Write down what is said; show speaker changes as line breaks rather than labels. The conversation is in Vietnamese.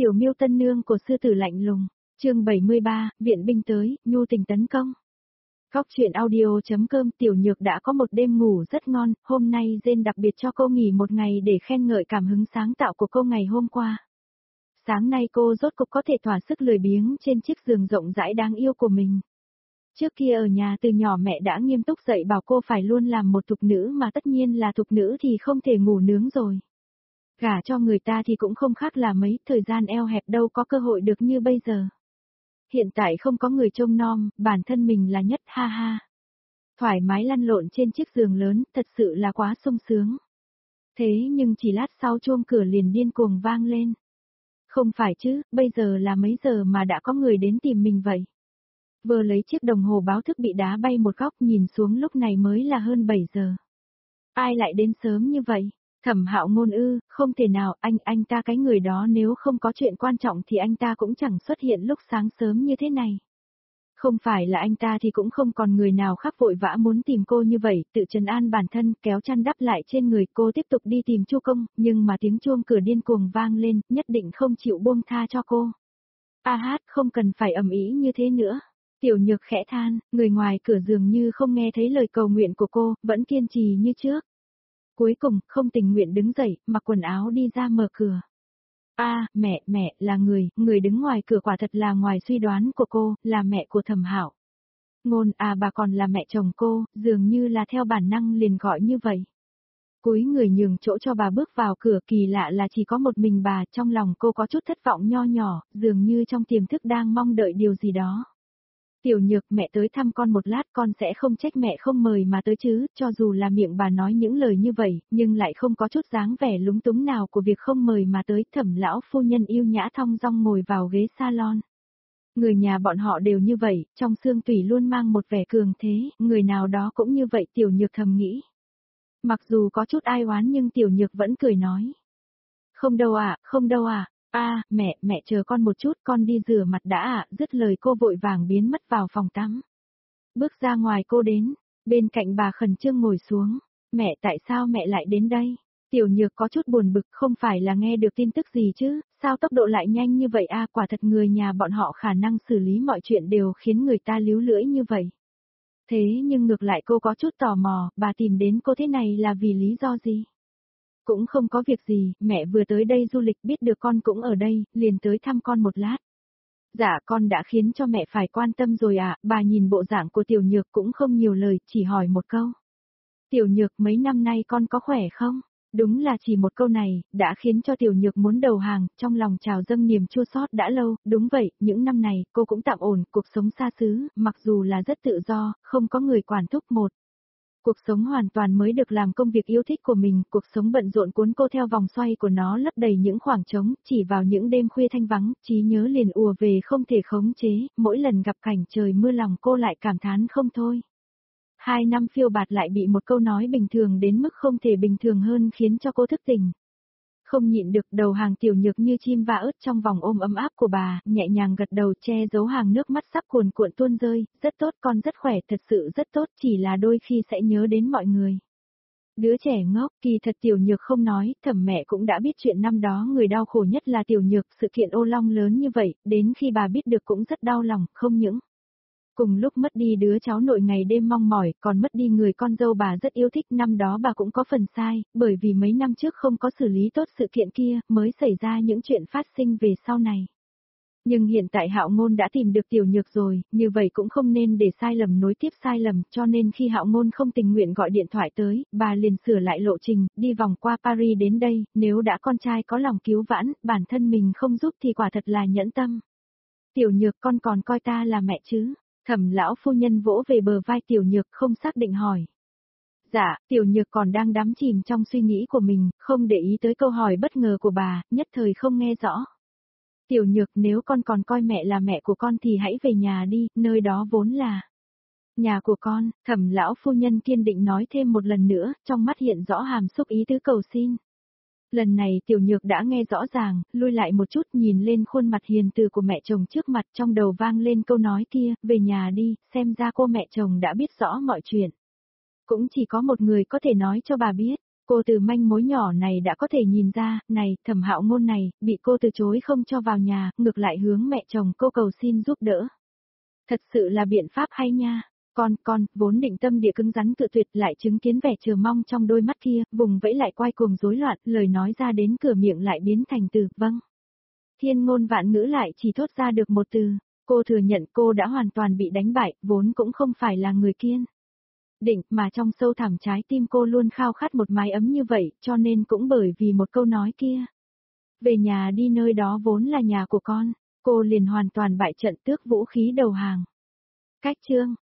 Tiểu Miêu tân nương của sư tử lạnh lùng, chương 73, viện binh tới, nhu tình tấn công. Góc truyện audio.com. Tiểu Nhược đã có một đêm ngủ rất ngon, hôm nay Jane đặc biệt cho cô nghỉ một ngày để khen ngợi cảm hứng sáng tạo của cô ngày hôm qua. Sáng nay cô rốt cục có thể thỏa sức lười biếng trên chiếc giường rộng rãi đáng yêu của mình. Trước kia ở nhà từ nhỏ mẹ đã nghiêm túc dạy bảo cô phải luôn làm một thục nữ, mà tất nhiên là thục nữ thì không thể ngủ nướng rồi. Gả cho người ta thì cũng không khác là mấy, thời gian eo hẹp đâu có cơ hội được như bây giờ. Hiện tại không có người trông nom, bản thân mình là nhất, ha ha. Thoải mái lăn lộn trên chiếc giường lớn, thật sự là quá sung sướng. Thế nhưng chỉ lát sau chuông cửa liền điên cuồng vang lên. Không phải chứ, bây giờ là mấy giờ mà đã có người đến tìm mình vậy? Vừa lấy chiếc đồng hồ báo thức bị đá bay một góc, nhìn xuống lúc này mới là hơn 7 giờ. Ai lại đến sớm như vậy? Thẩm Hạo Ngôn ư? Không thể nào, anh ta cái người đó nếu không có chuyện quan trọng thì anh ta cũng chẳng xuất hiện lúc sáng sớm như thế này. Không phải là anh ta thì cũng không còn người nào khác vội vã muốn tìm cô như vậy, tự trấn an bản thân, kéo chăn đắp lại trên người. Cô tiếp tục đi tìm Chu Công, nhưng mà tiếng chuông cửa điên cuồng vang lên, nhất định không chịu buông tha cho cô. A hát, không cần phải ầm ĩ như thế nữa. Tiểu Nhược khẽ than, người ngoài cửa dường như không nghe thấy lời cầu nguyện của cô, vẫn kiên trì như trước. Cuối cùng, không tình nguyện đứng dậy, mặc quần áo đi ra mở cửa. Mẹ, là người đứng ngoài cửa quả thật là ngoài suy đoán của cô, là mẹ của Thẩm Hạo. Ngôn bà còn là mẹ chồng cô, dường như là theo bản năng liền gọi như vậy. Cúi người nhường chỗ cho bà bước vào cửa, kỳ lạ là chỉ có một mình bà, trong lòng cô có chút thất vọng nho nhỏ, dường như trong tiềm thức đang mong đợi điều gì đó. Tiểu Nhược, mẹ tới thăm con một lát, con sẽ không trách mẹ không mời mà tới chứ, cho dù là miệng bà nói những lời như vậy, nhưng lại không có chút dáng vẻ lúng túng nào của việc không mời mà tới. Thẩm lão phu nhân yêu nhã thong dong ngồi vào ghế salon. Người nhà bọn họ đều như vậy, trong xương tủy luôn mang một vẻ cường thế, người nào đó cũng như vậy, Tiểu Nhược thầm nghĩ. Mặc dù có chút ai oán nhưng Tiểu Nhược vẫn cười nói. Không đâu ạ. Mẹ chờ con một chút, con đi rửa mặt đã ạ. Dứt lời cô vội vàng biến mất vào phòng tắm. Bước ra ngoài cô đến, bên cạnh bà khẩn trương ngồi xuống. Mẹ, tại sao mẹ lại đến đây? Tiểu Nhược có chút buồn bực, không phải là nghe được tin tức gì chứ, sao tốc độ lại nhanh như vậy quả thật người nhà bọn họ khả năng xử lý mọi chuyện đều khiến người ta líu lưỡi như vậy. Thế nhưng ngược lại cô có chút tò mò, bà tìm đến cô thế này là vì lý do gì? Cũng không có việc gì, mẹ vừa tới đây du lịch biết được con cũng ở đây, liền tới thăm con một lát. Dạ, con đã khiến cho mẹ phải quan tâm rồi ạ. Bà nhìn bộ dạng của Tiểu Nhược cũng không nhiều lời, chỉ hỏi một câu. Tiểu Nhược, mấy năm nay con có khỏe không? Đúng là chỉ một câu này, đã khiến cho Tiểu Nhược muốn đầu hàng, trong lòng trào dâng niềm chua xót đã lâu. Đúng vậy, những năm này, cô cũng tạm ổn, cuộc sống xa xứ, mặc dù là rất tự do, không có người quản thúc một. Cuộc sống hoàn toàn mới được làm công việc yêu thích của mình, cuộc sống bận rộn cuốn cô theo vòng xoay của nó lấp đầy những khoảng trống, chỉ vào những đêm khuya thanh vắng, trí nhớ liền ùa về không thể khống chế, mỗi lần gặp cảnh trời mưa lòng cô lại cảm thán không thôi. 2 năm phiêu bạt lại bị một câu nói bình thường đến mức không thể bình thường hơn khiến cho cô thức tỉnh. Không nhịn được, đầu hàng Tiểu Nhược như chim va ớt trong vòng ôm ấm áp của bà, nhẹ nhàng gật đầu che giấu hàng nước mắt sắp cuồn cuộn tuôn rơi. Rất tốt, con rất khỏe, thật sự rất tốt, chỉ là đôi khi sẽ nhớ đến mọi người. Đứa trẻ ngốc, kỳ thật Tiểu Nhược không nói, Thẩm mẹ cũng đã biết chuyện năm đó người đau khổ nhất là Tiểu Nhược, sự kiện ô long lớn như vậy, đến khi bà biết được cũng rất đau lòng, không những. Cùng lúc mất đi đứa cháu nội ngày đêm mong mỏi, còn mất đi người con dâu bà rất yêu thích, năm đó bà cũng có phần sai, bởi vì mấy năm trước không có xử lý tốt sự kiện kia, mới xảy ra những chuyện phát sinh về sau này. Nhưng hiện tại Hạo Ngôn đã tìm được Tiểu Nhược rồi, như vậy cũng không nên để sai lầm nối tiếp sai lầm, cho nên khi Hạo Ngôn không tình nguyện gọi điện thoại tới, bà liền sửa lại lộ trình, đi vòng qua Paris đến đây, nếu đã con trai có lòng cứu vãn, bản thân mình không giúp thì quả thật là nhẫn tâm. Tiểu Nhược, con còn coi ta là mẹ chứ? Thẩm lão phu nhân vỗ về bờ vai Tiểu Nhược không xác định hỏi. Dạ, Tiểu Nhược còn đang đắm chìm trong suy nghĩ của mình, không để ý tới câu hỏi bất ngờ của bà, nhất thời không nghe rõ. Tiểu Nhược, nếu con còn coi mẹ là mẹ của con thì hãy về nhà đi, nơi đó vốn là nhà của con. Thẩm lão phu nhân kiên định nói thêm một lần nữa, trong mắt hiện rõ hàm xúc ý tứ cầu xin. Lần này Tiểu Nhược đã nghe rõ ràng, lui lại một chút nhìn lên khuôn mặt hiền từ của mẹ chồng trước mặt, trong đầu vang lên câu nói kia, về nhà đi, xem ra cô mẹ chồng đã biết rõ mọi chuyện. Cũng chỉ có một người có thể nói cho bà biết, Cô từ manh mối nhỏ này đã có thể nhìn ra, này, Thẩm Hạo Ngôn này, bị cô từ chối không cho vào nhà, ngược lại hướng mẹ chồng cô cầu xin giúp đỡ. Thật sự là biện pháp hay nha. Con, vốn định tâm địa cứng rắn cự tuyệt lại chứng kiến vẻ chờ mong trong đôi mắt kia, vùng vẫy lại quay cuồng rối loạn, lời nói ra đến cửa miệng lại biến thành từ, vâng. Thiên ngôn vạn ngữ lại chỉ thốt ra được một từ, cô thừa nhận cô đã hoàn toàn bị đánh bại, vốn cũng không phải là người kiên định, mà trong sâu thẳm trái tim cô luôn khao khát một mái ấm như vậy, cho nên cũng bởi vì một câu nói kia. Về nhà đi, nơi đó vốn là nhà của con, cô liền hoàn toàn bại trận, tước vũ khí đầu hàng. Cách chương